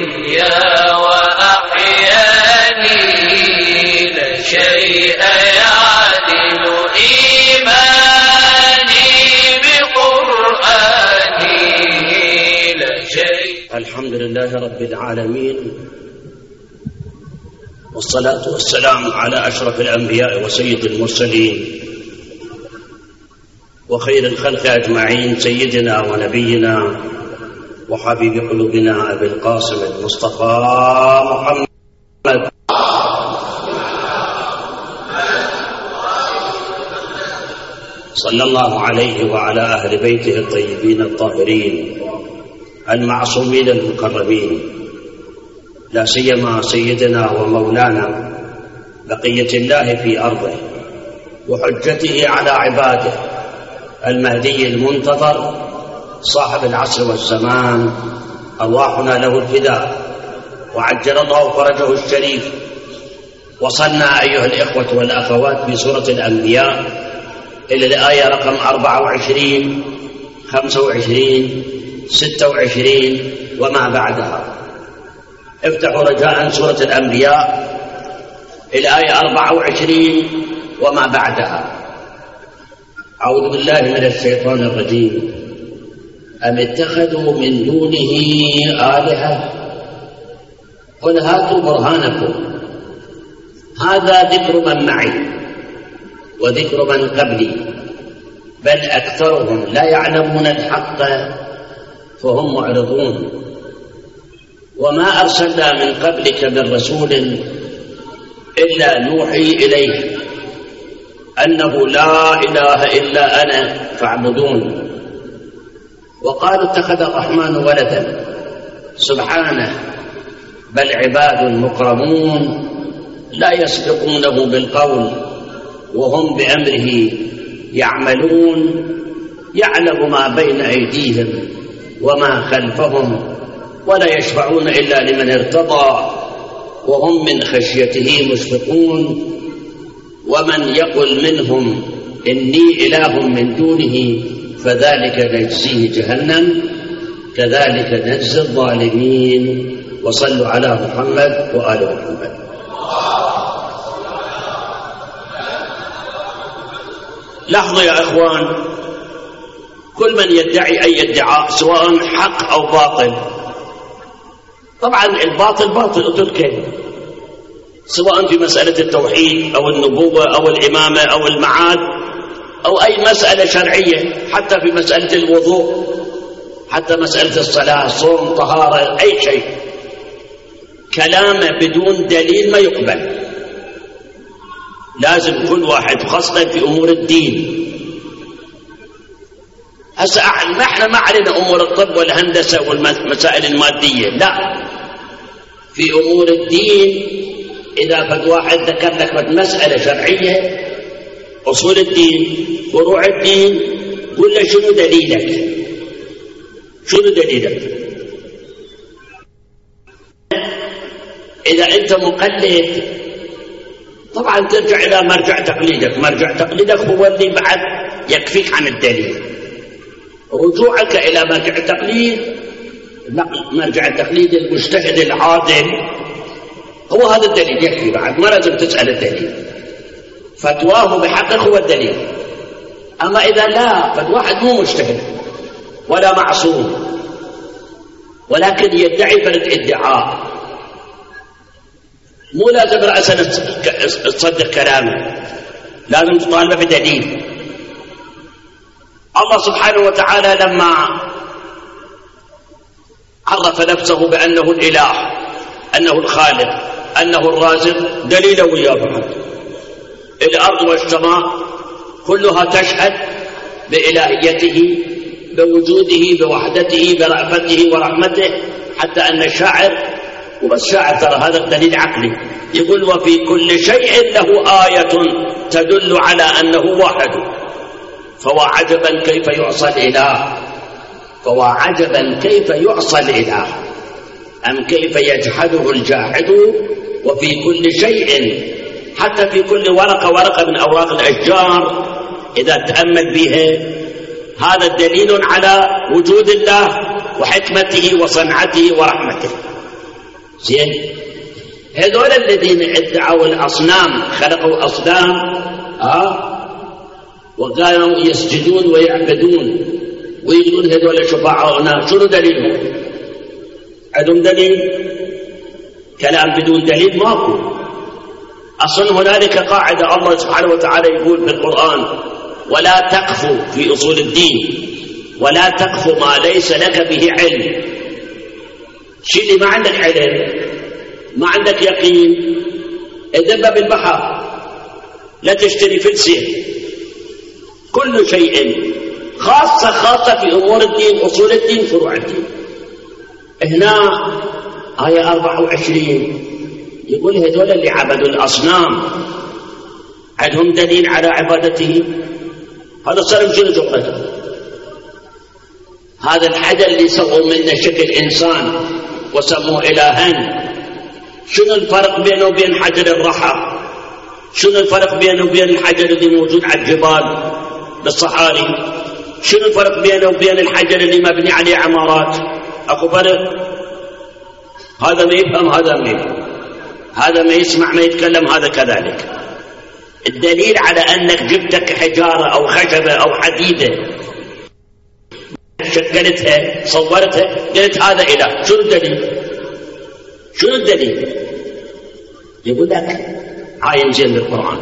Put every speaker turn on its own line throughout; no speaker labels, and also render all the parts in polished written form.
يا وأحياني لا شيء يعدل إيماني بقرآني لا شيء.
الحمد لله رب العالمين، والصلاة والسلام على أشرف الأنبياء وسيد المرسلين وخير الخلق أجمعين، سيدنا ونبينا وحبيب قلوبنا أبي القاسم المصطفى محمد صلى الله عليه وعلى أهل بيته الطيبين الطاهرين المعصومين المكرمين، لا سيما سيدنا ومولانا بقية الله في أرضه وحجته على عباده المهدي المنتظر صاحب العصر والزمان، أرواحنا له الفداء وعجل الله فرجه الشريف. وصلنا أيها الإخوة والأخوات في سورة الأنبياء إلى الآية رقم 24 25 26 وما بعدها. افتحوا رجاء سورة الأنبياء الآية 24 وما بعدها. أعوذ بالله من الشيطان الرجيم. أم اتخذوا من دونه آلهة قل هاتوا برهانكم. هذا ذكر من معي وذكر من قبلي، بل أكثرهم لا يعلمون الحق فهم معرضون. وما أرسلنا من قبلك من رسول إلا نوحي إليه أنه لا إله إلا أنا فاعبدون. وقالوا اتخذ الرحمن ولدا، سبحانه، بل عباد مكرمون لا يسبقونه بالقول وهم بأمره يعملون. يعلم ما بين أيديهم وما خلفهم ولا يشفعون إلا لمن ارتضى وهم من خشيته مشفقون. ومن يقل منهم إني إله من دونه فذلك نجزيه جهنم كذلك نجزي الظالمين. وصلوا على محمد وآل محمد. لاحظوا يا إخوان، كل من يدعي أي ادعاء سواء حق أو باطل، طبعا الباطل باطل أتركه، سواء في مسألة التوحيد أو النبوة أو الإمامة أو المعاد أو أي مسألة شرعية، حتى في مسألة الوضوء، حتى مسألة الصلاة، صوم، طهارة، أي شيء، كلامه بدون دليل ما يقبل. لازم كل واحد، خاصة في أمور الدين. هسه احنا ما علينا أمور الطب والهندسة والمسائل المادية، لا، في أمور الدين إذا فد واحد ذكر لك مسألة شرعية، أصول الدين، فروع الدين، قل له شنو دليلك؟ شنو دليلك؟ إذا أنت مقلد طبعا ترجع إلى مرجع تقليدك. مرجع تقليدك هو اللي بعد يكفيك عن الدليل. رجوعك إلى مرجع التقليد، مرجع التقليد المجتهد العادل، هو هذا الدليل يكفي، بعد ما لازم تسأل الدليل. فتواه بحقه هو الدليل. أما إذا لا، فالواحد مو مجتهد ولا معصوم، ولكن يدعي فرد ادعاء، مو لازم رأسا تصدق كلامه، لازم تطالبه بدليل. الله سبحانه وتعالى لما عرف نفسه بأنه الإله، أنه الخالق، أنه الرازق، دليله وياه. الأرض والسماء كلها تشهد بإلهيته، بوجوده، بوحدته، برأفته ورحمته، حتى أن الشاعر، وبس شاعر ترى هذا دليل عقلي، يقول وفي كل شيء له آية تدل على أنه واحد، فوعجبا كيف يعصى الإله، فوعجبا كيف يعصى الإله، أم كيف يجحده الجاحد. وفي كل شيء، حتى في كل ورقة من أوراق الأشجار إذا تأمل بها، هذا دليل على وجود الله وحكمته وصنعته ورحمته. زين، هذول الذين ادعوا الأصنام خلقوا أصنام وكانوا يسجدون ويعبدون ويقولون هذول شفعاؤنا، شنو دليلهم؟ عندهم دليل؟ كلام بدون دليل ماكو. أصلا هنالك قاعدة الله سبحانه وتعالى يقول في القرآن: ولا تقف في أصول الدين ولا تقف ما ليس لك به علم. شيء اللي ما عندك علم ما عندك يقين ادب بالبحر، لا تشتري فلسه. كل شيء خاصة في أمور الدين، أصول الدين، فروع الدين. هنا آية 24 يقول هذول اللي عبدوا الأصنام عندهم دليل على عبادته. هذا صار شنو شغلته؟ هذا الحجر اللي سووا منه شكل إنسان وسموه إلها، شنو الفرق بينه وبين حجر الرحى؟ شنو الفرق بينه وبين الحجر اللي موجود على الجبال بالصحاري؟ شنو الفرق بينه وبين الحجر اللي مبني عليه عمارات؟ أكو فرق؟ هذا ما يفهم، هذا ما يفهم، هذا ما يسمع ما يتكلم، هذا كذلك. الدليل على أنك جبتك حجارة أو خشبة أو حديدة شكلتها صورتها قلت هذا إله، شنو الدليل؟ شنو الدليل؟ يقول لك عاين زين بالقرآن،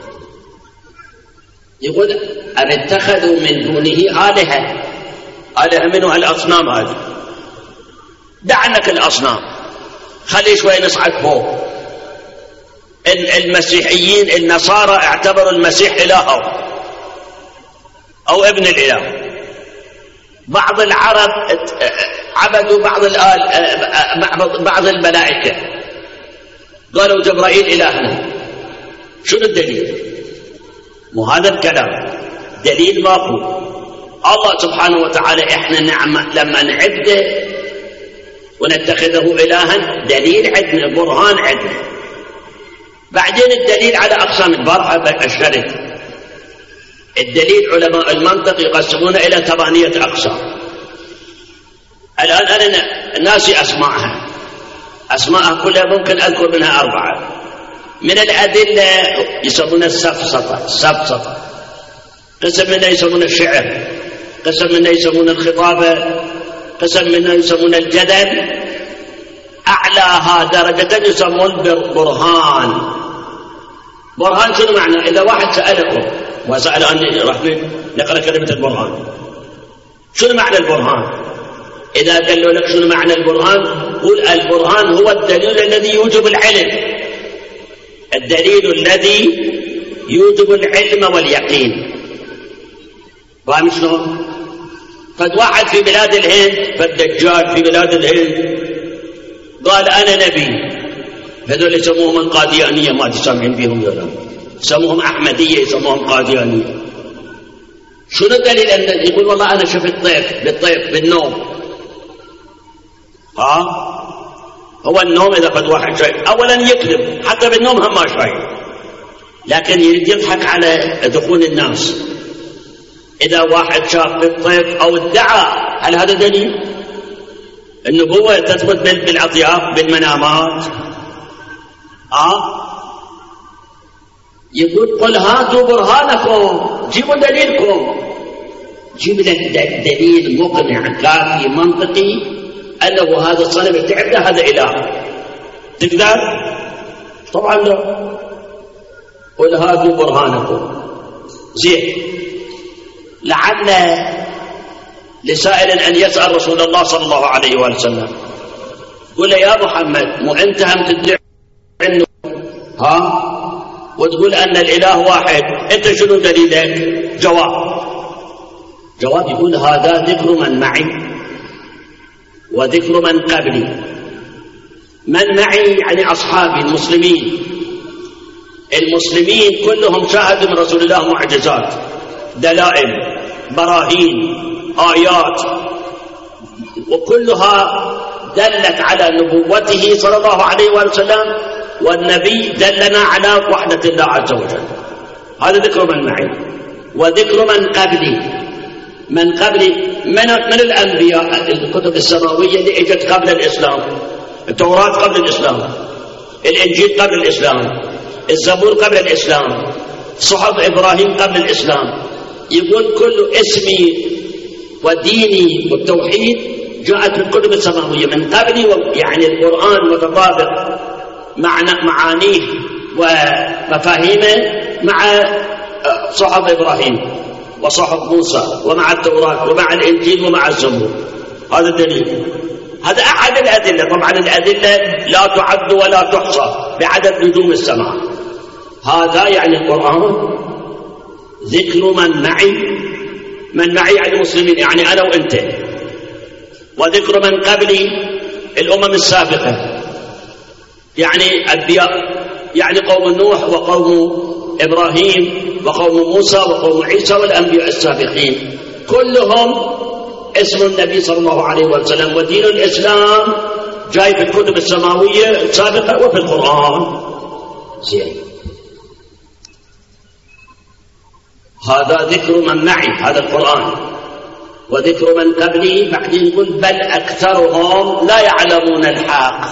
يقول أن اتخذوا من دونه آلهة. آلهة منه الأصنام هذه. دع عنك الأصنام، خلي شوي نصعد فوق. المسيحيين النصارى اعتبروا المسيح إله أو ابن الإله. بعض العرب عبدوا بعض الملائكة، قالوا جبرائيل إلهنا. شنو الدليل؟ مو هذا الكلام دليل ماكو. الله سبحانه وتعالى احنا لما نعبده ونتخذه إلها دليل عندنا، برهان عندنا. بعدين الدليل على أقسام البارحة أشرت. الدليل علماء المنطق يقسمونه إلى 8 أقسام. الآن أنا ناسي أسماءها كلها، ممكن أذكر منها 4. من الأدلة يسمون السفسطة، قسم منها يسمون الشعر، قسم منها يسمون الخطابة، قسم منها يسمون الجدل، أعلاها درجة يسمون برهان. برهان شنو معنى؟ إذا واحد سألكم وسأل عني راح نقرأ كلمة البرهان. شنو معنى البرهان؟ إذا قالوا لك شنو معنى البرهان، قل البرهان هو الدليل الذي يوجب العلم، الدليل الذي يوجب العلم واليقين. فاهم شلون؟ فد واحد في بلاد الهند، فالدجال في بلاد الهند قال أنا نبي. هذول يسموهم القاديانية، ما تسمعين بهم ولا؟ يسموهم أحمدية، يسموهم قاديانية. شنو الدليل؟ أن يقول والله أنا شفت بالطيف بالنوم. هو النوم إذا فد واحد شيء أولا يكذب، حتى بالنوم هم ما شيء، لكن يريد يضحك على دخول الناس. إذا واحد شاف بالطيف أو ادعى، هل هذا دليل؟ النبوة تثبت بالأطياف بالمنامات. يقول قل هاتوا برهانكم، جيبوا دليلكم، جيب لك دليل مقنع كافي منطقي أنه هذا الصنم تعبده هذا إله. تقدر؟ طبعا لا. قل هاتوا برهانكم. زين، لعل لسائل أن يسأل رسول الله صلى الله عليه وسلم، قل يا محمد مو أنت هم تدعي عنه وتقول أن الإله واحد، أنت شنو دليلك؟ جواب يقول هذا ذكر من معي وذكر من قبلي. من معي يعني أصحابي المسلمين. المسلمين كلهم شاهدوا من رسول الله معجزات، دلائل، براهين، آيات، وكلها دلت على نبوته صلى الله عليه وسلم، والنبي دلنا على وحدة الله عز وجل. هذا ذكر من معي. وذكر من قبلي، من قبل من الأنبياء، الكتب السماوية اللي اجت قبل الإسلام، التوراة قبل الإسلام، الإنجيل قبل الإسلام، الزبور قبل الإسلام، صحف إبراهيم قبل الإسلام. يقول كل اسمي وديني والتوحيد جاءت في الكتب السماوية من قبلي، يعني القرآن متطابق معانيه ومفاهيمه مع صحف إبراهيم وصحف موسى ومع التوراة ومع الإنجيل ومع الزبور. هذا الدليل، هذا أحد الأدلة. طبعا الأدلة لا تعد ولا تحصى بعدد نجوم السماء. هذا يعني القرآن ذكر من معي يعني المسلمين، يعني أنا وأنت، وذكر من قبلي الأمم السابقة، يعني أنبياء، يعني قوم نوح وقوم إبراهيم وقوم موسى وقوم عيسى والأنبياء السابقين كلهم اسم النبي صلى الله عليه وسلم. ودين الإسلام جاي في الكتب السماوية السابقة وفي القرآن. زين، هذا ذكر من معي، هذا القرآن. وذكر من قبلي بعدين يقول بل أكثرهم لا يعلمون الحق.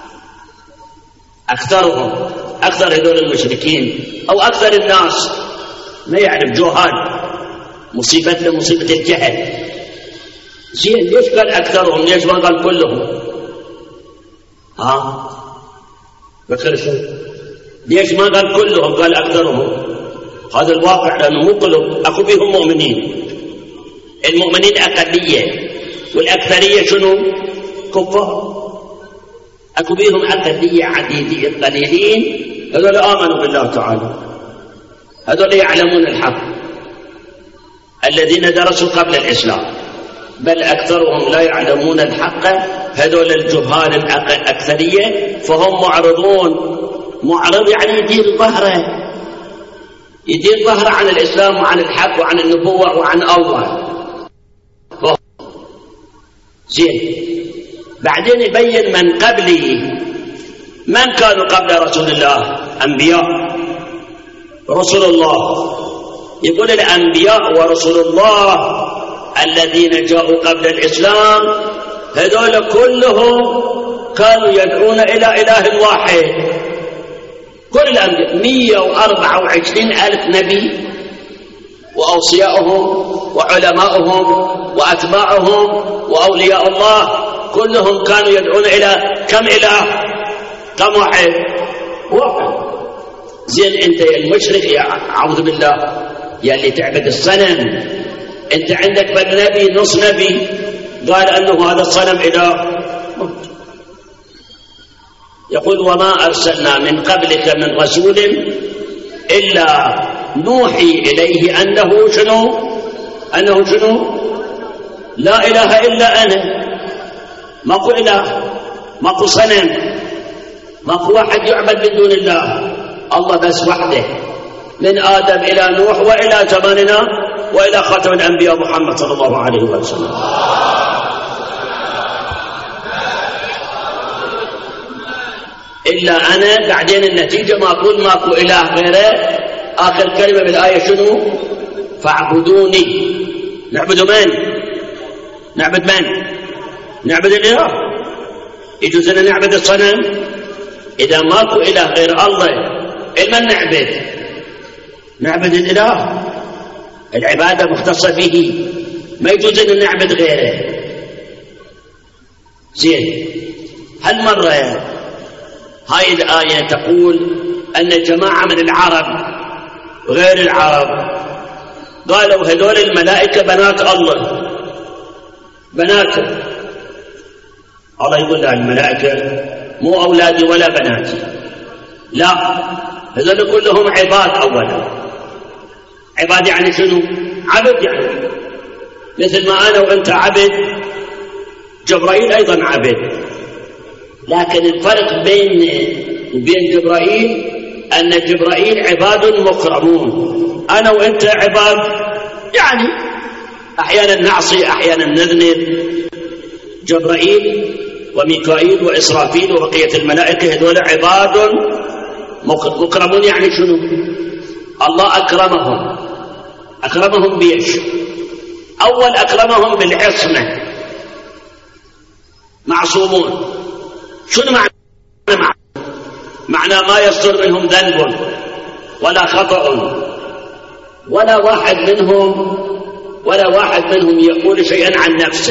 أكثرهم، أكثر هذول المشركين أو أكثر الناس ما يعرف، جهال، مصيبتنا مصيبة الجهل. زين، ليش قال أكثرهم؟ ليش ما قال كلهم؟ بكر شو؟ ليش ما قال كلهم؟ قال أكثرهم. هذا الواقع، لأنه مو كلهم، أكو بهم مؤمنين. المؤمنين أقلية، والأكثرية شنو؟ كفار. أكو بهم أقلية عديدية قليلين، هذول آمنوا بالله تعالى، هذول يعلمون الحق، الذين درسوا قبل الإسلام. بل أكثرهم لا يعلمون الحق، هذول الجهال الأكثرية، فهم معرضون. معرض يعني يدير ظهره عن الإسلام وعن الحق وعن النبوة وعن الله. زين، بعدين يبين من قبله. من كانوا قبل رسول الله؟ أنبياء، رسول الله. يقول الأنبياء ورسول الله الذين جاءوا قبل الإسلام هذول كلهم كانوا يدعون إلى إله واحد. كل الأنبياء 124,000 نبي وأوصياؤهم وعلماؤهم وأتباعهم وأولياء الله كلهم كانوا يدعون إلى كم إله؟ كم واحد؟ واحد. زين، أنت يا المشرك، يا أعوذ بالله، يا اللي تعبد الصنم، أنت عندك بالنبي نص نبي قال أنه هذا الصنم إله. يقول وما أرسلنا من قبلك من رسول إلا نوحي إليه أنه شنو؟ أنه شنو؟ لا إله إلا أنا. ماكو إله، ماكو صنم، ماكو واحد يعبد من دون الله، الله بس وحده، من آدم إلى نوح وإلى زماننا وإلى خاتم الأنبياء محمد صلى الله عليه وسلم. إلا أنا. بعدين النتيجة ما أقول ماكو إله غيره. آخر كلمة بالآية شنو؟ فاعبدوني. نعبد من؟ نعبد من؟ نعبد الإله. يجوز أن نعبد الصنم؟ إذا ماكو إله غير الله من نعبد؟ نعبد الإله. العبادة مختصة به، ما يجوز أن نعبد غيره. زين، هالمرة هاي الآية تقول أن جماعة من العرب غير العرب قالوا هذول الملائكة بنات الله، بناته. الله يقول لا، الملائكة مو أولادي ولا بناتي، لا، هذول كلهم عباد. أولا عباد يعني شنو؟ عبد، يعني مثل ما أنا وأنت عبد، جبرائيل أيضا عبد. لكن الفرق بين جبرائيل أن جبرائيل عباد مكرمون، أنا وأنت عباد، يعني أحيانا نعصي أحيانا نذنب. جبرائيل وميكائيل وإسرافيل وبقية الملائكة هذول عباد مكرمون. يعني شنو؟ الله أكرمهم بيش؟ أول أكرمهم بالعصمة، معصومون. شنو معنى ما يصدر منهم ذنب ولا خطأ، ولا واحد منهم يقول شيئا عن نفسه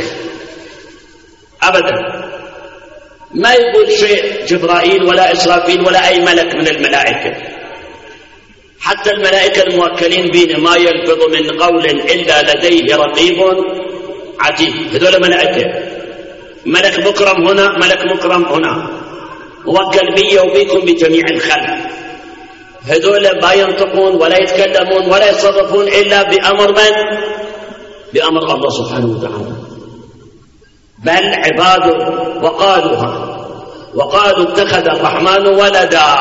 أبدا. ما يقول شيء جبرائيل ولا إسرافيل ولا أي ملك من الملائكة. حتى الملائكة الموكلين بنا ما يلفظ من قول إلا لديه رقيب عتيد. هذول ملائكة، ملك مكرم هنا، ملك مكرم هنا، موكل بي وبيكم بجميع الخلق. هذول ما ينطقون ولا يتكلمون ولا يتصرفون إلا بأمر من؟ بأمر الله سبحانه وتعالى. بل عباد وقالوا اتخذ الرحمن ولدا.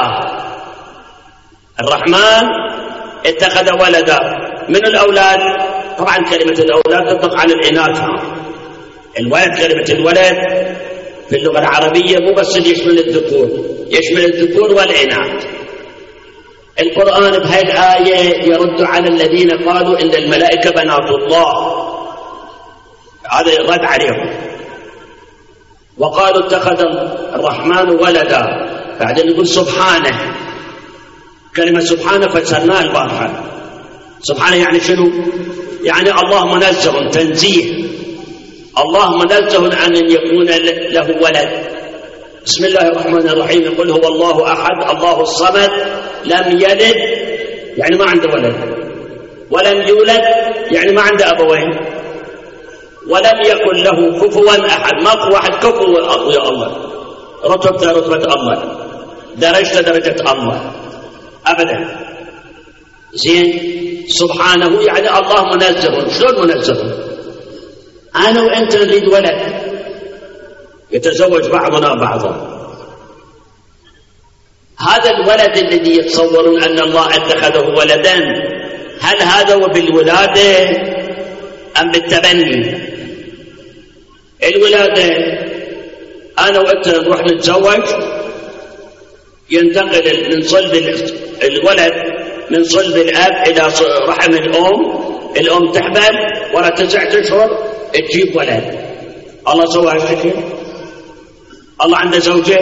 الرحمن اتخذ ولدا. من الأولاد؟ طبعا كلمة الأولاد تطلق على الإناث. الولد، كلمة الولد في اللغة العربية مو بس يشمل الذكور، يشمل الذكور والإناث. القرآن بهذه الآية يرد على الذين قالوا إن الملائكة بنات الله، هذا يرد عليهم. وقالوا اتخذ الرحمن ولدا، بعدين يقول سبحانه. كلمة سبحانه فسرناها البارحة. سبحانه يعني شنو؟ يعني الله منزه، تنزيه. الله منزه عن أن يكون له ولد. بسم الله الرحمن الرحيم. يقول هو الله أحد الله الصمد لم يلد يعني ما عنده ولد، ولم يولد يعني ما عنده أبوين، ولم يكن له كفوا أحد. ماكو واحد كفو يا الله، رتبته رتبة الله، درجته درجة الله أبدا. زين. سبحانه يعني الله منزه. شلون منزه؟ أنا وأنت نريد ولد، يتزوج بعضنا بعضا. هذا الولد الذي يتصورون أن الله اتخذه ولدا، هل هذا بالولادة أم بالتبني؟ الولادة أنا وأنت نروح نتزوج، ينتقل من صلب الولد من صلب الأب إلى رحم الأم تحبل، ولا 9 أشهر تجيب ولد. الله سوى هالشكل؟ الله عنده زوجة؟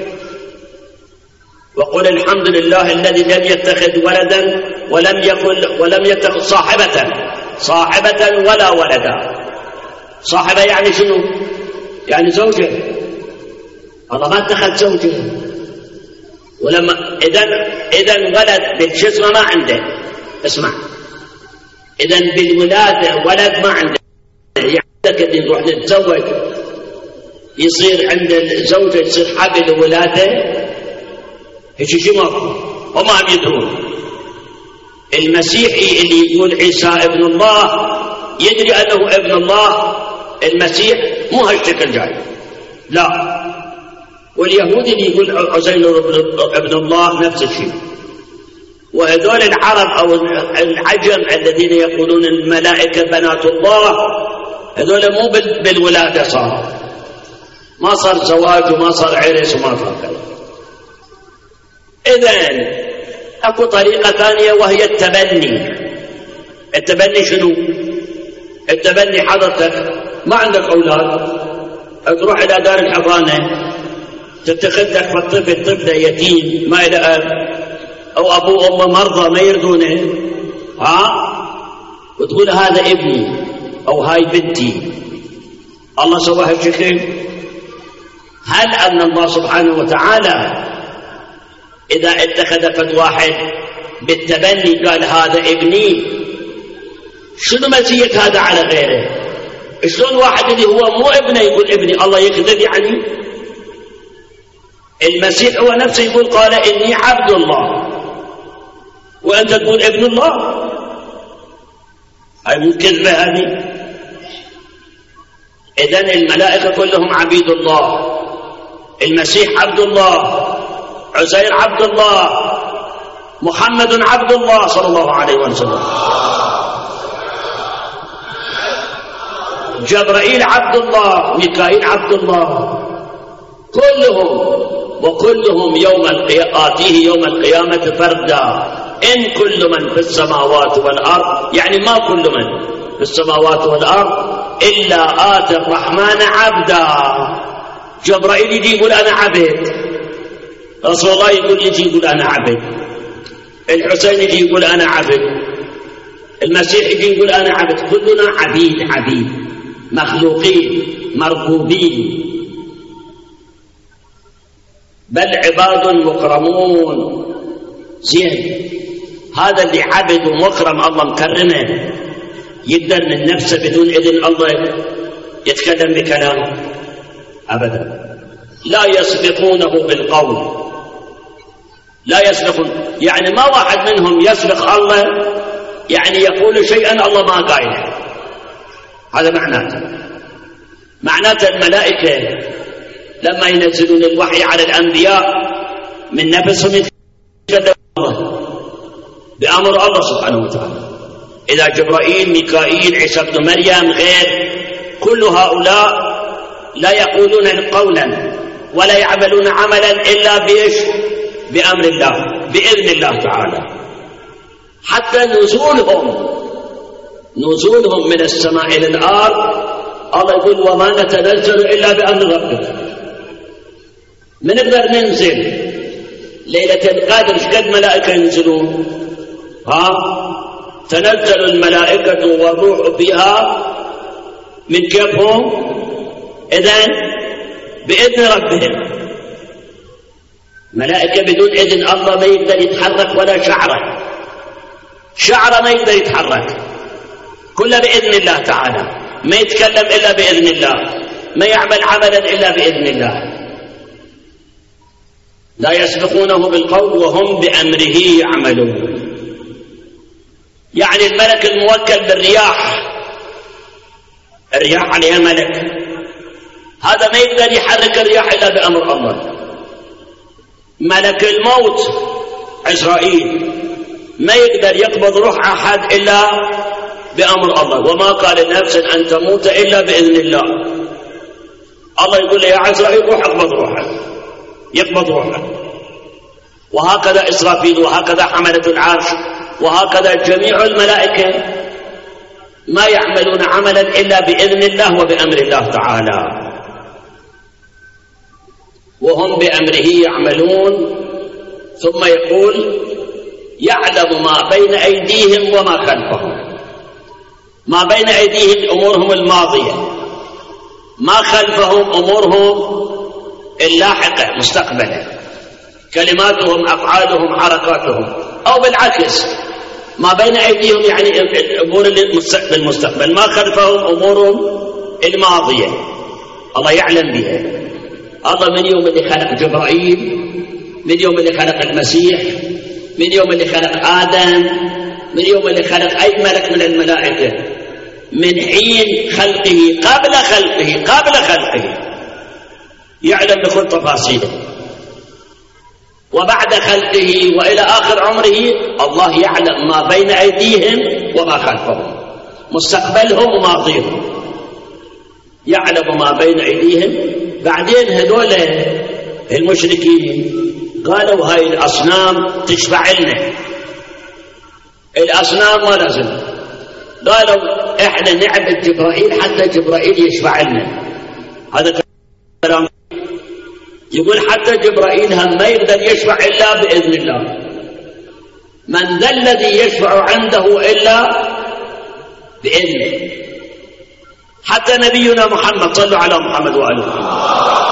وقل الحمد لله الذي لم يتخذ ولدا ولم يتخذ صاحبة ولا ولدا. صاحبة يعني شنو؟ يعني زوجة. الله ما اتخذ زوجة. ولما إذن ولد بالجسم ما عنده. اسمع، إذن بالولادة ولد ما عنده. يعني اللي نروح نتزوج يصير عند الزوجة يصير حبل ولادة، هيك شيء ماكو، هم عم يدرون. المسيحي اللي يقول عيسى ابن الله يدري أنه ابن الله. المسيح مو هالشكل جاي، لا. واليهودي اللي يقول عزير ابن الله نفس الشيء. وهذول العرب أو العجم الذين يقولون الملائكة بنات الله، هذول مو بالولادة صار، ما صار زواج وما صار عرس وما صار كذا. إذن أكو طريقة ثانية وهي التبني. التبني شنو؟ التبني حضرتك ما عندك أولاد، تروح إلى دار الحضانة تتخذ لك طفل يتيم ما إلى أب، أو أبوه وأمه مرضى ما يرضونه، وتقول هذا ابني أو هاي بنتي. الله سوى هالشكل. هل أن الله سبحانه وتعالى إذا اتخذ فد واحد بالتبني قال هذا ابني، شنو مزية هذا على غيره؟ شلون واحد اللي هو مو ابنه يقول ابني؟ الله يكذب يعني؟ المسيح هو نفسه يقول قال إني عبد الله، وأنت تقول ابن الله. هاي مو كذبة هذه؟ إذن الملائكة كلهم عبيد الله، المسيح عبد الله، عزير عبد الله، محمد عبد الله صلى الله عليه وسلم، جبرائيل عبد الله، ميكائيل عبد الله، كلهم آتيه يوم القيامة فردا. إن كل من في السماوات والأرض، يعني ما كل من في السماوات والأرض إلا آتى الرحمن عبدا. جبرائيل يجي يقول أنا عبد، رسول الله يجي يقول أنا عبد، الحسين يجي يقول أنا عبد، المسيح يجي يقول أنا عبد. كلنا عبيد مخلوقين مربوبين، بل عباد مكرمون. زين، هذا اللي عبد ومكرم الله مكرمه يقدر من نفسه بدون إذن الله يتكلم بكلام؟ أبدا. لا يسبقونه بالقول، لا يسبقون، يعني ما واحد منهم يسبق الله، يعني يقول شيئا الله ما قايله. هذا معناته الملائكة لما ينزلون الوحي على الأنبياء من نفسهم يتكلمون بأمر الله سبحانه وتعالى. إذا جبرائيل، ميكائيل، عيسى بن مريم، غير، كل هؤلاء لا يقولون قولا ولا يعملون عملا إلا بأمر الله، بإذن الله تعالى. حتى نزولهم من السماء إلى الأرض الله يقول وما نتنزل إلا بأمر ربك. من نقدر ننزل ليلة القدر؟ ايش قد ملائكة ينزلون؟ تنزل الملائكة والروح فيها من كيفهم؟ إذن بإذن ربهم. ملائكة بدون إذن الله ما يقدر يتحرك ولا شعره ما يقدر يتحرك، كله بإذن الله تعالى. ما يتكلم إلا بإذن الله، ما يعمل عملا إلا بإذن الله. لا يسبقونه بالقول وهم بأمره يعملون. يعني الملك الموكل بالرياح، الرياح عليها ملك، هذا ما يقدر يحرك الرياح إلا بأمر الله. ملك الموت عزرائيل ما يقدر يقبض روح أحد إلا بأمر الله، وما قال نفس أن تموت إلا بإذن الله. الله يقول يا عزرائيل روح اقبض روحك، يقبض روحك. وهكذا إسرافيل، وهكذا حملة العرش، وهكذا جميع الملائكة ما يعملون عملا إلا بإذن الله وبأمر الله تعالى. وهم بأمره يعملون. ثم يقول يعلم ما بين أيديهم وما خلفهم. ما بين أيديهم أمورهم الماضية، ما خلفهم أمورهم اللاحقة مستقبلا، كلماتهم، أفعالهم، حركاتهم. أو بالعكس، ما بين أيديهم يعني أمور المستقبل، ما خلفهم أمورهم الماضية الله يعلم بها. الله من يوم اللي خلق جبرائيل، من يوم اللي خلق المسيح، من يوم اللي خلق آدم، من يوم اللي خلق أي ملك من الملائكة، من حين خلقه قبل خلقه يعلم بكل تفاصيله، وبعد خلقه وإلى آخر عمره الله يعلم ما بين أيديهم وما خلفهم، مستقبلهم وماضيهم، يعلم ما بين أيديهم. بعدين هذول المشركين قالوا هاي الأصنام تشفع لنا، الأصنام ما لازم، قالوا إحنا نعبد جبرائيل حتى جبرائيل يشفع لنا. هذا كلام يقول حتى جبرائيل هم ما يقدر يشفع إلا بإذن الله. من ذا الذي يشفع عنده إلا بإذنه. حتى نبينا محمد، صلوا على محمد وآله محمد،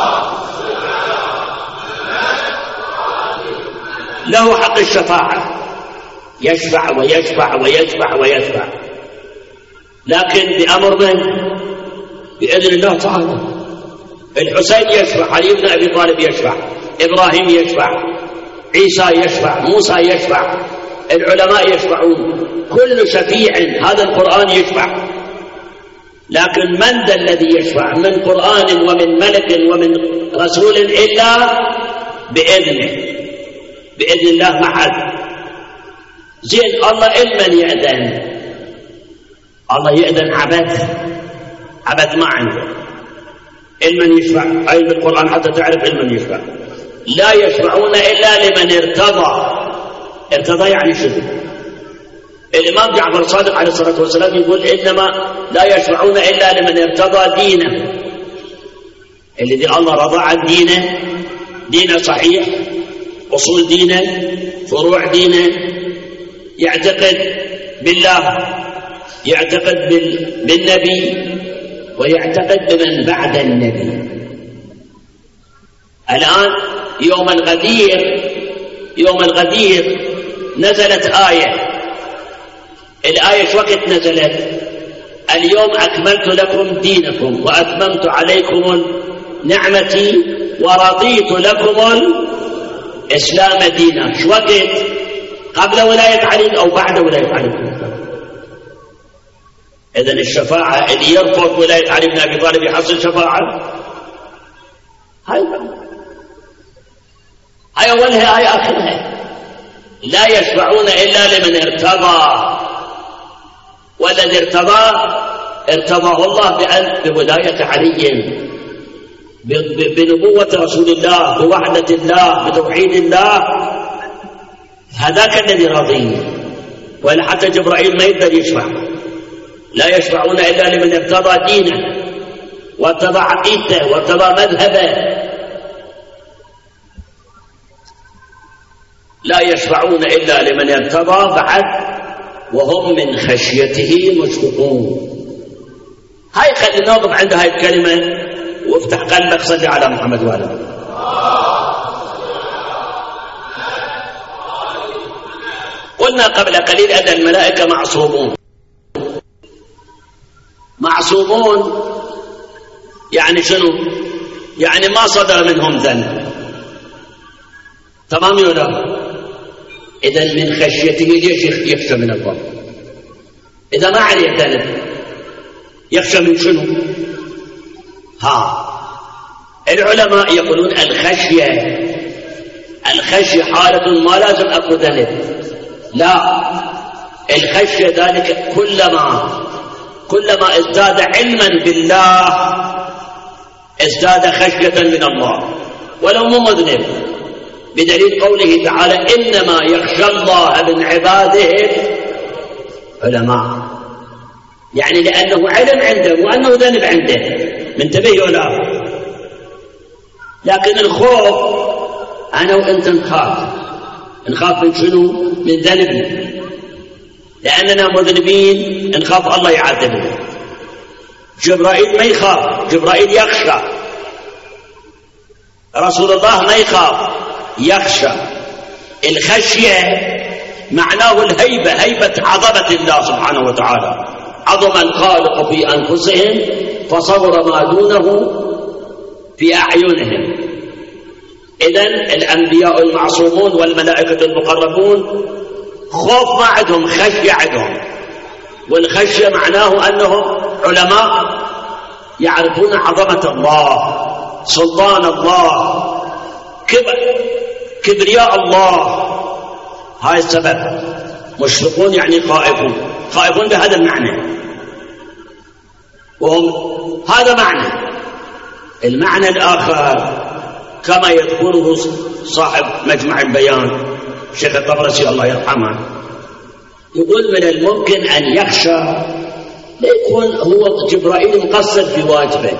له حق الشفاعة، يشفع ويشفع ويشفع ويشفع، لكن بأمر من؟ بإذن الله تعالى. الحسين يشفع، علي بن أبي طالب يشفع، إبراهيم يشفع، عيسى يشفع، موسى يشفع، العلماء يشفعون، كل شفيع هذا القرآن يشفع. لكن من ذا الذي يشفع من قرآن ومن ملك ومن رسول إلا بإذنه، بإذن الله معه. زين، الله إلمن يأذن؟ الله يأذن عبد ما عنده إلمن يشفع. أي بالقرآن حتى تعرف إلمن يشفع. لا يشفعون إلا لمن ارتضى يعني شنو؟ الإمام جعفر الصادق عليه الصلاة والسلام يقول إنما لا يشفعون إلا لمن ارتضى دينه. الذي الله رضى عن دينه صحيح، أصول دينه، فروع دينه، يعتقد بالله، يعتقد بالنبي، ويعتقد بمن بعد النبي. الآن يوم الغدير نزلت آية. الآية شو وقت نزلت؟ اليوم أكملت لكم دينكم وأتممت عليكم نعمتي ورضيت لكم الإسلام دينا. شو وقت؟ قبل ولاية علي أو بعد ولاية علي؟ إذن الشفاعة اللي يرفض ولاية علي بن أبي طالب يحصل شفاعة؟ هاي أولها هاي آخرها. لا يشفعون إلا لمن ارتضى، والذي ارتضاه الله بولاية علي، بنبوة رسول الله، بوحدة الله، بتوحيد الله، هذاك الذي رضيه. ولا حتى جبرائيل ما يقدر يشفع. لا يشفعون إلا لمن ارتضى دينه وارتضى عقيدته وارتضى مذهبه. لا يشفعون إلا لمن ارتضى بعد وهم من خشيته مشفقون. هاي خلينا نوقف عند هاي الكلمة وافتح قلبك، صلي على محمد وعلى آله. قلنا قبل قليل أن الملائكة معصومون. يعني شنو؟ يعني ما صدر منهم ذنب. تمام ولا لا؟ إذن من خشيته ليش يخشى من الله؟ إذا ما عليه ذنب يخشى من شنو؟ العلماء يقولون الخشية حالة ما لازم أكو ذنب. لا، الخشية ذلك كلما ازداد علما بالله ازداد خشية من الله ولو مو مذنب، بدليل قوله تعالى إنما يخشى الله من عباده علماء. يعني لأنه علم عنده وأنه ذنب عنده، منتبه ولا؟ لكن الخوف أنا وأنت نخاف من شنو؟ من ذنبنا، لأننا مذنبين نخاف الله يعذبنا. جبرائيل ما يخاف، جبرائيل يخشى. رسول الله ما يخاف، يخشى. الخشية معناه الهيبة، هيبة عظمة الله سبحانه وتعالى. عظم الخالق في أنفسهم فصور ما دونه في أعينهم. إذن الأنبياء المعصومون والملائكة المقربون خوف ما عندهم، خشية عندهم. والخشية معناه أنهم علماء يعرفون عظمة الله، سلطان الله، كبرياء الله. هاي السبب. مشفقون يعني خائفون بهذا المعنى. هذا معنى. المعنى الآخر كما يذكره صاحب مجمع البيان الشيخ الطبرسي الله يرحمه، يقول من الممكن أن يخشى ليكون هو جبرائيل مقصر في واجبه،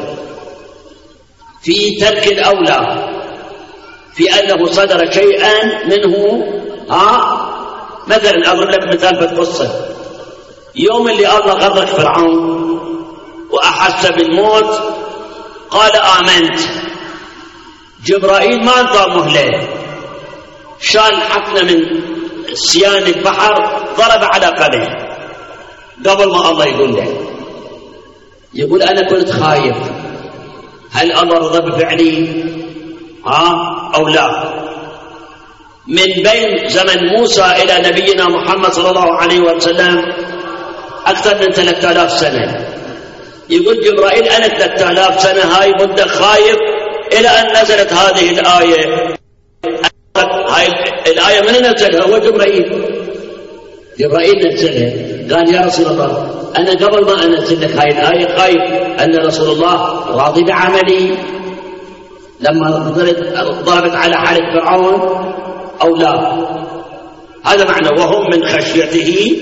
في ترك الأولى، في أنه صدر شيئا منه. مثلا أضرب لك مثال بالقصة. يوم اللي الله غرق فرعون وأحس بالموت قال آمنت، جبرائيل ما انطى مهله، شال حفنة من سيان البحر ضرب على قلبه قبل ما الله يقول له. يقول أنا كنت خايف، هل الله رضى بفعلي أو لا؟ من بين زمن موسى إلى نبينا محمد صلى الله عليه وسلم أكثر من 3000 سنة. يقول جبرائيل أنا 3000 سنة هاي مدة خايف إلى أن نزلت هذه الآية. هاي الآية من نزلها؟ هو جبرائيل نزلها. قال يا رسول الله أنا قبل ما أنزل لك هاي الآية خايف أن رسول الله راضي بعملي لما ضربت على حالة فرعون أو لا. هذا معنى وهم من خشيته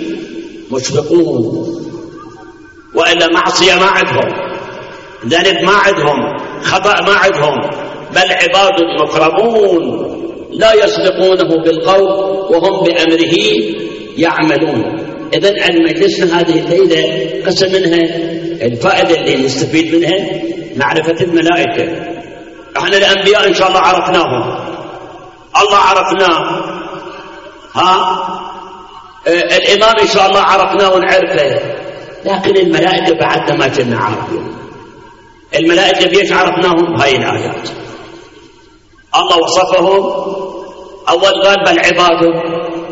مشفقون. وإلا معصية ما عندهم، ذنب ما عندهم، خطأ ما عندهم، بل عباد مكرمون لا يسبقونه بالقول وهم بأمره يعملون. إذن المجلسنا هذه الليلة قسم منها الفائدة اللي نستفيد منها معرفة الملائكة. احنا الأنبياء إن شاء الله عرفناهم، الله عرفناه، الإمام إن شاء الله عرفناه ونعرفه، لكن الملائكة بعدنا ما كنا عارفين. الملائكة بيش عرفناهم؟ هاي الآيات الله وصفهم. أول قال بل عباده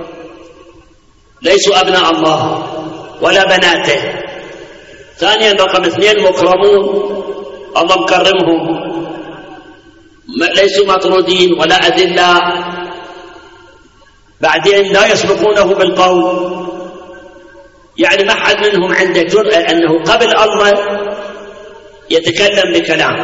ليسوا أبناء الله ولا بناته. ثانيا رقم 2 مكرمون، الله مكرمهم، ليسوا مطرودين ولا أذلاء. بعدين لا يسبقونه بالقول، يعني ما حد منهم عنده جرأة أنه قبل الله يتكلم بكلام.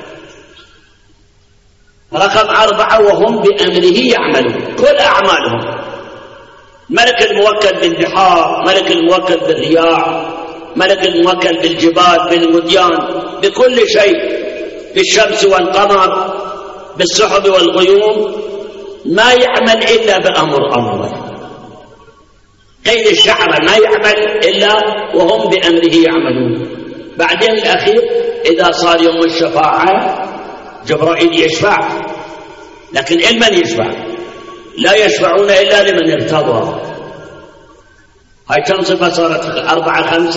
رقم 4 وهم بأمره يعملون، كل أعمالهم. ملك الموكل بالبحار، ملك الموكل بالرياح، ملك الموكل بالجبال، بالوديان، بكل شيء، بالشمس والقمر، بالسحب والغيوم، ما يعمل إلا بأمر الله. قيد الشعر ما يعمل إلا وهم بأمره يعملون. بعدين الأخير إذا صار يوم الشفاعة جبرائيل يشفع، لكن لمن يشفع؟ لا يشفعون إلا لمن ارتضى. هاي كم صفة صارت؟ 4 5.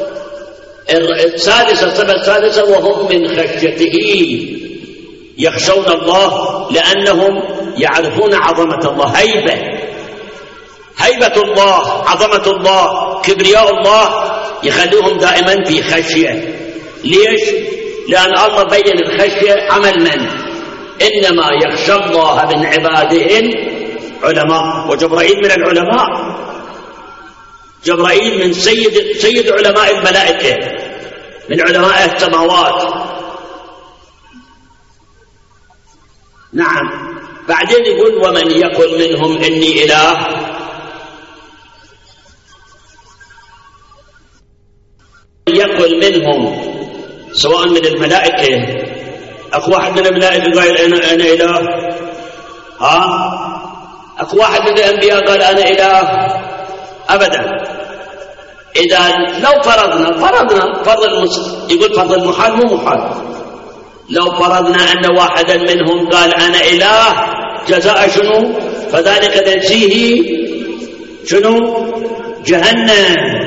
الصفة السادسة وهم من خشيته يخشون الله لأنهم يعرفون عظمة الله. هيبة الله، عظمة الله، كبرياء الله يخلوهم دائما في خشية. ليش؟ لأن الله بين الخشية عمل من؟ إنما يخشى الله من عباده العلماء، وجبرائيل من العلماء. جبرائيل من سيد علماء الملائكة، من علماء السماوات. نعم. بعدين يقول ومن يقل منهم إني إله، يقل منهم سواء من الملائكة، أكو واحد من الملائكة قال أنا إله؟ أكو واحد من الأنبياء قال أنا إله؟ أبدا. إذا لو فرضنا فرض يقول فرض المحال مو محال، لو فرضنا أن واحدا منهم قال أنا إله، جزاء شنو؟ فذلك نجزيه شنو؟ جهنم.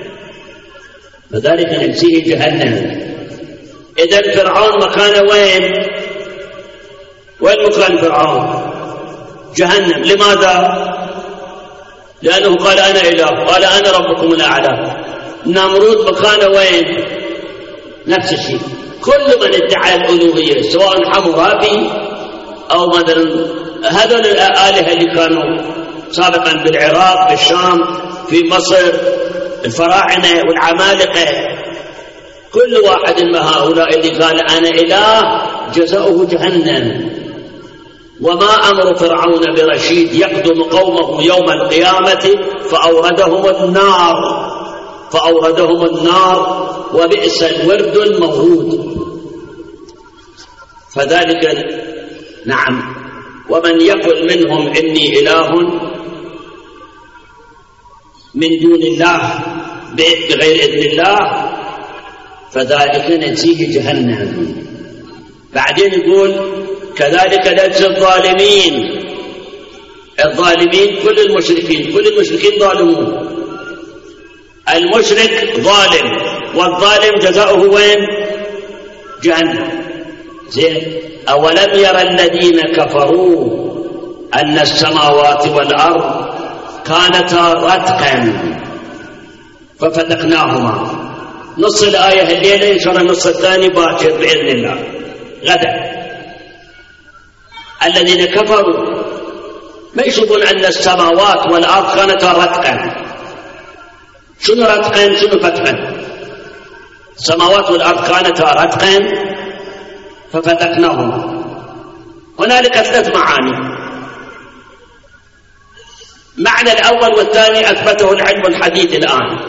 فذلك نجزيه جهنم. إذن فرعون مكانه وين؟ وين مكان فرعون؟ جهنم. لماذا؟ لأنه قال أنا إله، قال أنا ربكم الأعلى. نمرود مكانه وين؟ نفس الشيء. كل من ادعى الألوهية سواء حمورابي أو مثلا هذول الآلهة اللي كانوا سابقا بالعراق، بالشام، في مصر، الفراعنة والعمالقة، كل واحد من هؤلاء اللي قال أنا إله جزاؤه جهنم. وما أمر فرعون برشيد يقدم قومه يوم القيامة فأوردهم النار وبئس الورد المورود. فذلك نعم. ومن يقل منهم إني إله من دون الله بغير إذن الله فذلك نجزيه جهنم. بعدين يقول كذلك نجزي الظالمين كل المشركين ظالمون. المشرك ظالم، والظالم جزاؤه وين؟ جهنم. زين. أولم يرى الذين كفروا أن السماوات والأرض كانتا رتقا ففتقناهما. نص الآية الليلة إن شاء الله، النص الثاني باكر بإذن الله غدا. الذين كفروا ما يشوفون أن السماوات والأرض كانتا رتقا. شنو رتقا؟ شنو فتقا؟ السماوات والأرض كانتا رتقا ففتقناهما. هنالك 3 معاني. معنى الأول والثاني أثبته العلم الحديث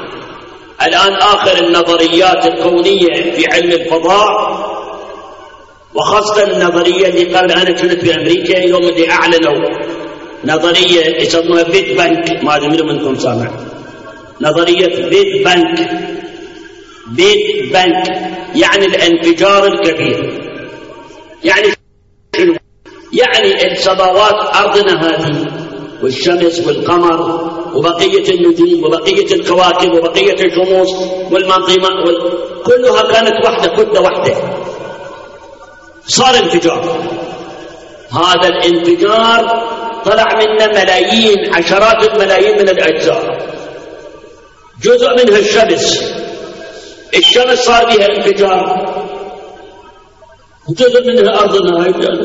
الآن آخر النظريات الكونية في علم الفضاء وخاصة النظرية اللي قبل أنا كنت في أمريكا يوم اللي أعلنوا نظرية يسموها بيت بانك، ما أدري منكم سامع نظرية بيت بانك. بيت بانك يعني الانفجار الكبير. يعني شنو؟ يعني السماوات أرضنا هذه والشمس والقمر وبقية النجوم وبقية الكواكب وبقية الشموس والمنظمة كلها كانت وحدة، كتلة واحدة، صار انفجار. هذا الانفجار طلع منه ملايين، عشرات الملايين من الأجزاء. جزء منها الشمس صار بها انفجار، جزء منها أرضنا.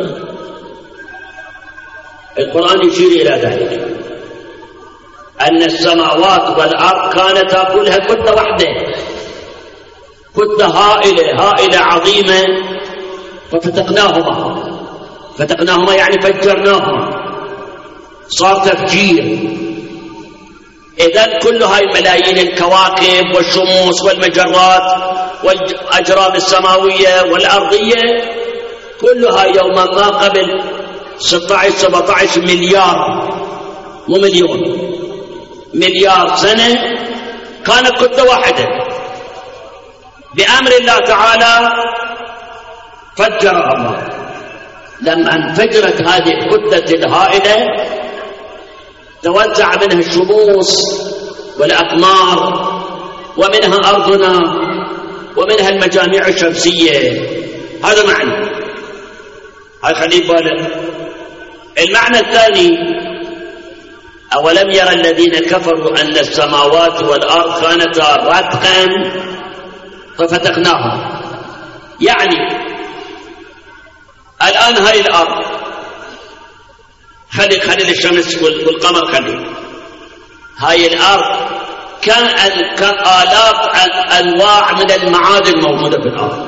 القرآن يشير إلى ذلك أن السماوات والأرض كانتا كلها كتلة واحدة، كتلة هائلة عظيمة، ففتقناهما يعني فجرناهما، صار تفجير. إذن كل هاي ملايين الكواكب والشموس والمجرات والأجرام السماوية والأرضية كلها يوما ما قبل 16-17 مليار، مو مليون، مليار سنة كانت كتلة واحدة. بأمر الله تعالى فجرها الله. لما انفجرت هذه الكتلة الهائلة توزع منها الشموس والأقمار ومنها أرضنا ومنها المجاميع الشمسية. هذا معنى، هذا خليه بالك. المعنى الثاني: أولم يرى الذين كفروا أن السماوات والأرض كانتا رتقا ففتقناها. يعني الآن هاي الأرض خلي الشمس والقمر خلي هاي الأرض كان آلاف أنواع من المعادن موجودة في الأرض،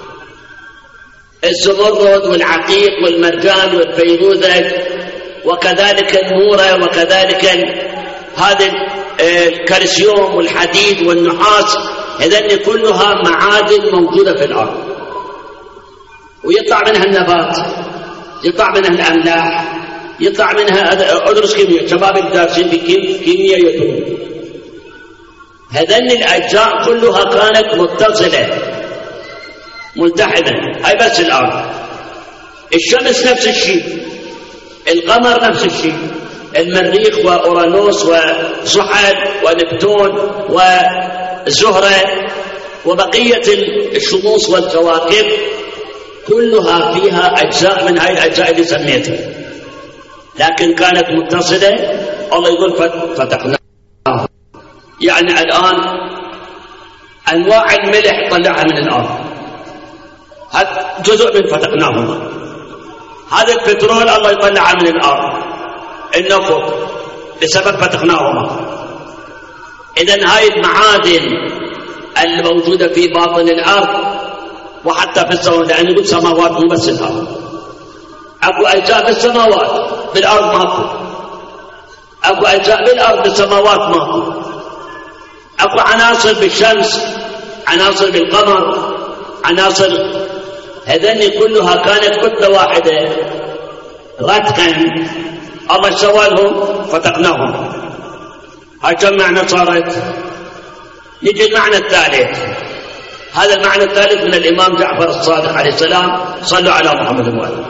الزمرد والعقيق والمرجان والفيروزة وكذلك النورة وكذلك هذا الكالسيوم والحديد والنحاس. إذن كلها معادن موجودة في الأرض، ويطلع منها النبات، يطلع منها الأملاح، يطلع منها أدرس كيمياء، شباب الدارسين في كيمياء يدرون. هذن الأجزاء كلها كانت متصلة ملتحمة. هاي بس الأرض. الشمس نفس الشيء، القمر نفس الشيء، المريخ وأورانوس وزحل ونبتون والزهرة وبقية الشموس والكواكب كلها فيها أجزاء من هاي الأجزاء اللي سميتها، لكن كانت متصلة. الله يقول فتقناها. يعني الآن أنواع الملح طلعها من الأرض، هذا جزء من فتقناهما. هذا البترول الله يطلعها من الأرض، النفط بسبب فتقناهما. إذن هاي المعادن الموجودة في باطن الأرض وحتى في السماوات، لأن يقول سماوات مو بس الأرض، أكو أجزاء بالسماوات، بالأرض ماكو. أكو أجزاء بالأرض بالسماوات ماكو. أكو عناصر بالشمس، عناصر بالقمر، عناصر. هذين كلها كانت كتلة واحدة رتقا. الله سوى لهم فتقناهم. هاي كم معنى صارت؟ يجي المعنى الثالث. هذا المعنى الثالث من الإمام جعفر الصادق عليه السلام. صلوا على محمد وآله.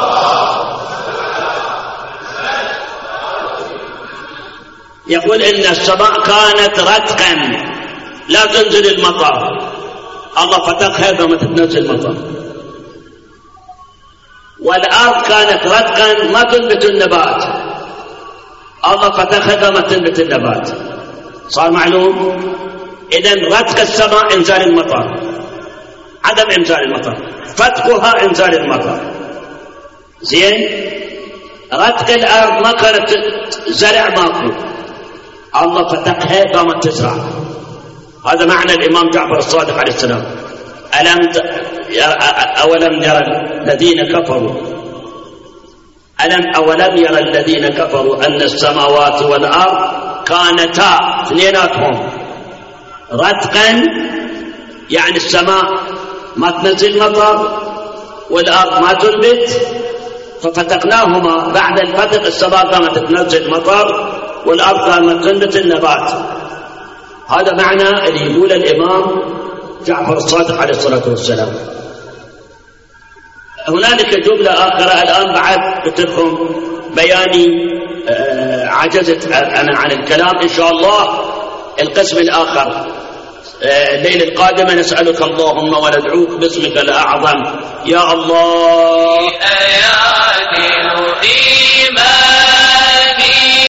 يقول إن السماء كانت رتقا لا تنزل المطر، الله فتقها فما تنزل المطر. والأرض كانت رتقا ما تنبت النبات، الله فتقها فما تنبت النبات. صار معلوم؟ إذن رتق السماء إنزال المطر، عدم إنزال المطر، فتقها إنزال المطر. زين؟ رتق الأرض ما كانت زرع ماكو، الله فتقها قامت تزرع. هذا معنى الإمام جعفر الصادق عليه السلام. أولم يرى الذين كفروا أن السماوات والأرض كانتا اثنيناتهم رتقا، يعني السماء ما تنزل مطر والأرض ما تنبت، ففتقناهما. بعد الفتق السماء قامت تنزل مطر والأرض قامت تنبت النبات. هذا معنى اللي يقول الإمام جعفر الصادق عليه الصلاة والسلام. هنالك جملة آخرى الآن بعد قلت لكم بياني عجزت أنا عن الكلام. إن شاء الله القسم الآخر الليلة القادمة نسألك اللهم وندعوك باسمك الأعظم يا الله.
آيات إيمان